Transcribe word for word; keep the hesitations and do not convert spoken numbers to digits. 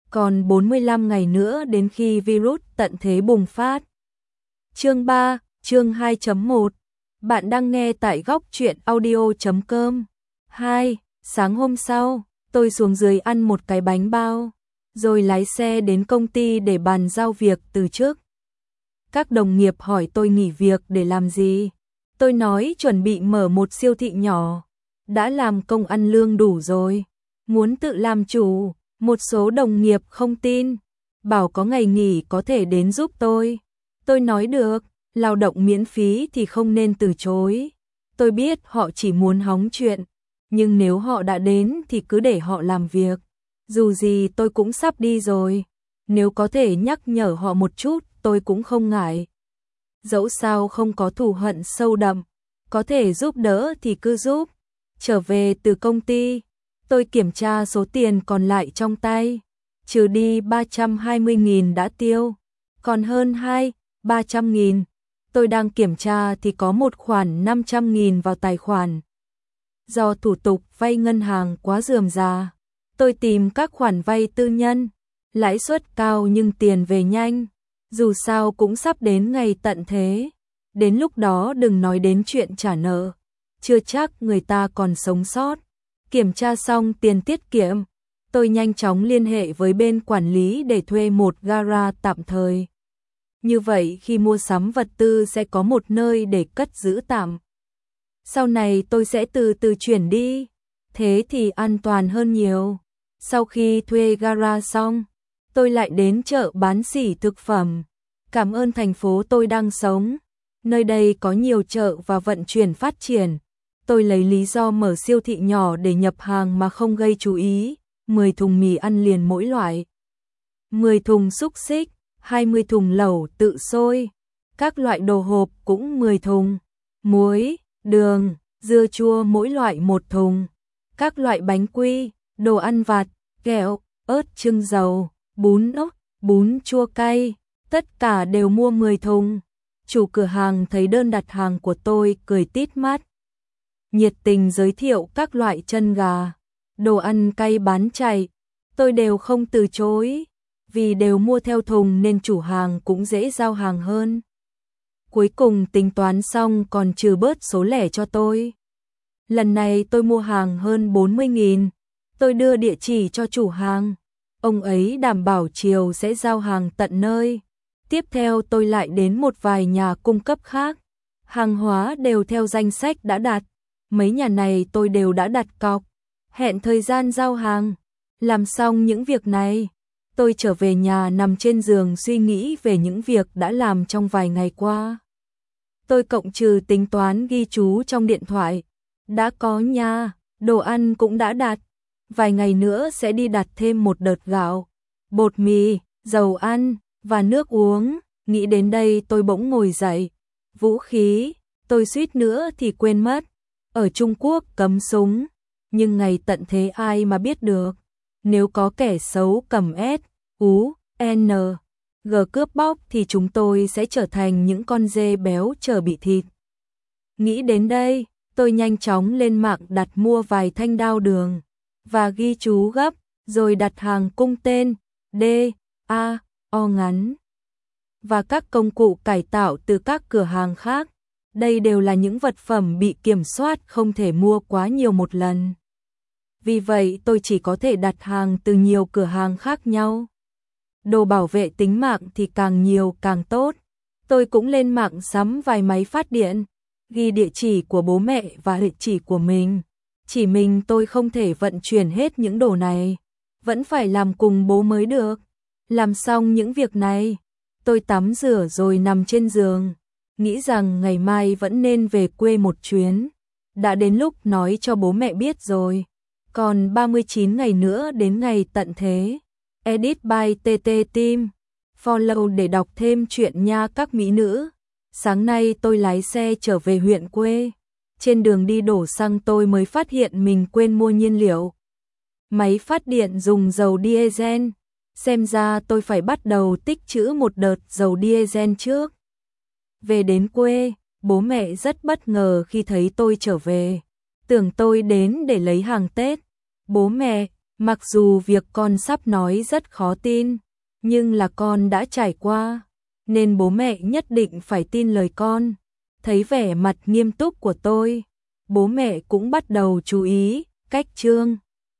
còn bốn mươi lăm ngày nữa đến khi virus tận thế bùng phát. Chương ba, chương hai chấm một. Bạn đang nghe tại góc truyện audio chấm com. hai. Sáng hôm sau, tôi xuống dưới ăn một cái bánh bao, rồi lái xe đến công ty để bàn giao việc từ chức. Các đồng nghiệp hỏi tôi nghỉ việc để làm gì. Tôi nói chuẩn bị mở một siêu thị nhỏ, đã làm công ăn lương đủ rồi, muốn tự làm chủ. Một số đồng nghiệp không tin, bảo có ngày nghỉ có thể đến giúp tôi. Tôi nói được, lao động miễn phí thì không nên từ chối. Tôi biết họ chỉ muốn hóng chuyện, nhưng nếu họ đã đến thì cứ để họ làm việc. Dù gì tôi cũng sắp đi rồi, nếu có thể nhắc nhở họ một chút tôi cũng không ngại. Dẫu sao không có thù hận sâu đậm, có thể giúp đỡ thì cứ giúp. Trở về từ công ty, tôi kiểm tra số tiền còn lại trong tay, trừ đi ba trăm hai mươi nghìn đã tiêu, còn hơn hai, ba trăm nghìn. Tôi đang kiểm tra thì có một khoản năm trăm nghìn vào tài khoản. Do thủ tục vay ngân hàng quá rườm rà, tôi tìm các khoản vay tư nhân, lãi suất cao nhưng tiền về nhanh. Dù sao cũng sắp đến ngày tận thế, đến lúc đó đừng nói đến chuyện trả nợ, chưa chắc người ta còn sống sót. Kiểm tra xong tiền tiết kiệm, tôi nhanh chóng liên hệ với bên quản lý để thuê một gara tạm thời. Như vậy khi mua sắm vật tư sẽ có một nơi để cất giữ tạm. Sau này tôi sẽ từ từ chuyển đi, thế thì an toàn hơn nhiều. Sau khi thuê gara xong, tôi lại đến chợ bán sỉ thực phẩm. Cảm ơn thành phố tôi đang sống, nơi đây có nhiều chợ và vận chuyển phát triển. Tôi lấy lý do mở siêu thị nhỏ để nhập hàng mà không gây chú ý. mười thùng mì ăn liền mỗi loại, mười thùng xúc xích, hai mươi thùng lẩu tự sôi, các loại đồ hộp cũng mười thùng, muối, đường, dưa chua mỗi loại một thùng, các loại bánh quy, đồ ăn vặt, kẹo, ớt chưng dầu, bún ốc, bún chua cay, tất cả đều mua mười thùng. Chủ cửa hàng thấy đơn đặt hàng của tôi cười tít mắt, nhiệt tình giới thiệu các loại chân gà, đồ ăn cay bán chạy. Tôi đều không từ chối, vì đều mua theo thùng nên chủ hàng cũng dễ giao hàng hơn. Cuối cùng tính toán xong còn trừ bớt số lẻ cho tôi. Lần này tôi mua hàng hơn bốn mươi nghìn, tôi đưa địa chỉ cho chủ hàng. Ông ấy đảm bảo chiều sẽ giao hàng tận nơi. Tiếp theo tôi lại đến một vài nhà cung cấp khác. Hàng hóa đều theo danh sách đã đặt. Mấy nhà này tôi đều đã đặt cọc, hẹn thời gian giao hàng. Làm xong những việc này, tôi trở về nhà nằm trên giường suy nghĩ về những việc đã làm trong vài ngày qua. Tôi cộng trừ tính toán ghi chú trong điện thoại. Đã có nha, đồ ăn cũng đã đặt. Vài ngày nữa sẽ đi đặt thêm một đợt gạo, bột mì, dầu ăn và nước uống. Nghĩ đến đây tôi bỗng ngồi dậy. Vũ khí, tôi suýt nữa thì quên mất. Ở Trung Quốc cấm súng, nhưng ngày tận thế ai mà biết được. Nếu có kẻ xấu cầm S, U, N, G cướp bóc thì chúng tôi sẽ trở thành những con dê béo chờ bị thịt. Nghĩ đến đây, tôi nhanh chóng lên mạng đặt mua vài thanh đao đường và ghi chú gấp, rồi đặt hàng cung tên D, A, O ngắn và các công cụ cải tạo từ các cửa hàng khác. Đây đều là những vật phẩm bị kiểm soát, không thể mua quá nhiều một lần. Vì vậy tôi chỉ có thể đặt hàng từ nhiều cửa hàng khác nhau. Đồ bảo vệ tính mạng thì càng nhiều càng tốt. Tôi cũng lên mạng sắm vài máy phát điện, ghi địa chỉ của bố mẹ và địa chỉ của mình. Chỉ mình tôi không thể vận chuyển hết những đồ này, vẫn phải làm cùng bố mới được. Làm xong những việc này, tôi tắm rửa rồi nằm trên giường, nghĩ rằng ngày mai vẫn nên về quê một chuyến. Đã đến lúc nói cho bố mẹ biết rồi. Còn ba mươi chín ngày nữa đến ngày tận thế. Edit by tê tê Team. Follow để đọc thêm chuyện nha các mỹ nữ. Sáng nay tôi lái xe trở về huyện quê. Trên đường đi đổ xăng tôi mới phát hiện mình quên mua nhiên liệu. Máy phát điện dùng dầu diesel. Xem ra tôi phải bắt đầu tích trữ một đợt dầu diesel trước. Về đến quê, bố mẹ rất bất ngờ khi thấy tôi trở về. Tưởng tôi đến để lấy hàng Tết. Bố mẹ, Mặc dù việc con sắp nói rất khó tin, nhưng là con đã trải qua, nên bố mẹ nhất định phải tin lời con. Thấy vẻ mặt nghiêm túc của tôi, bố mẹ cũng bắt đầu chú ý cách Trương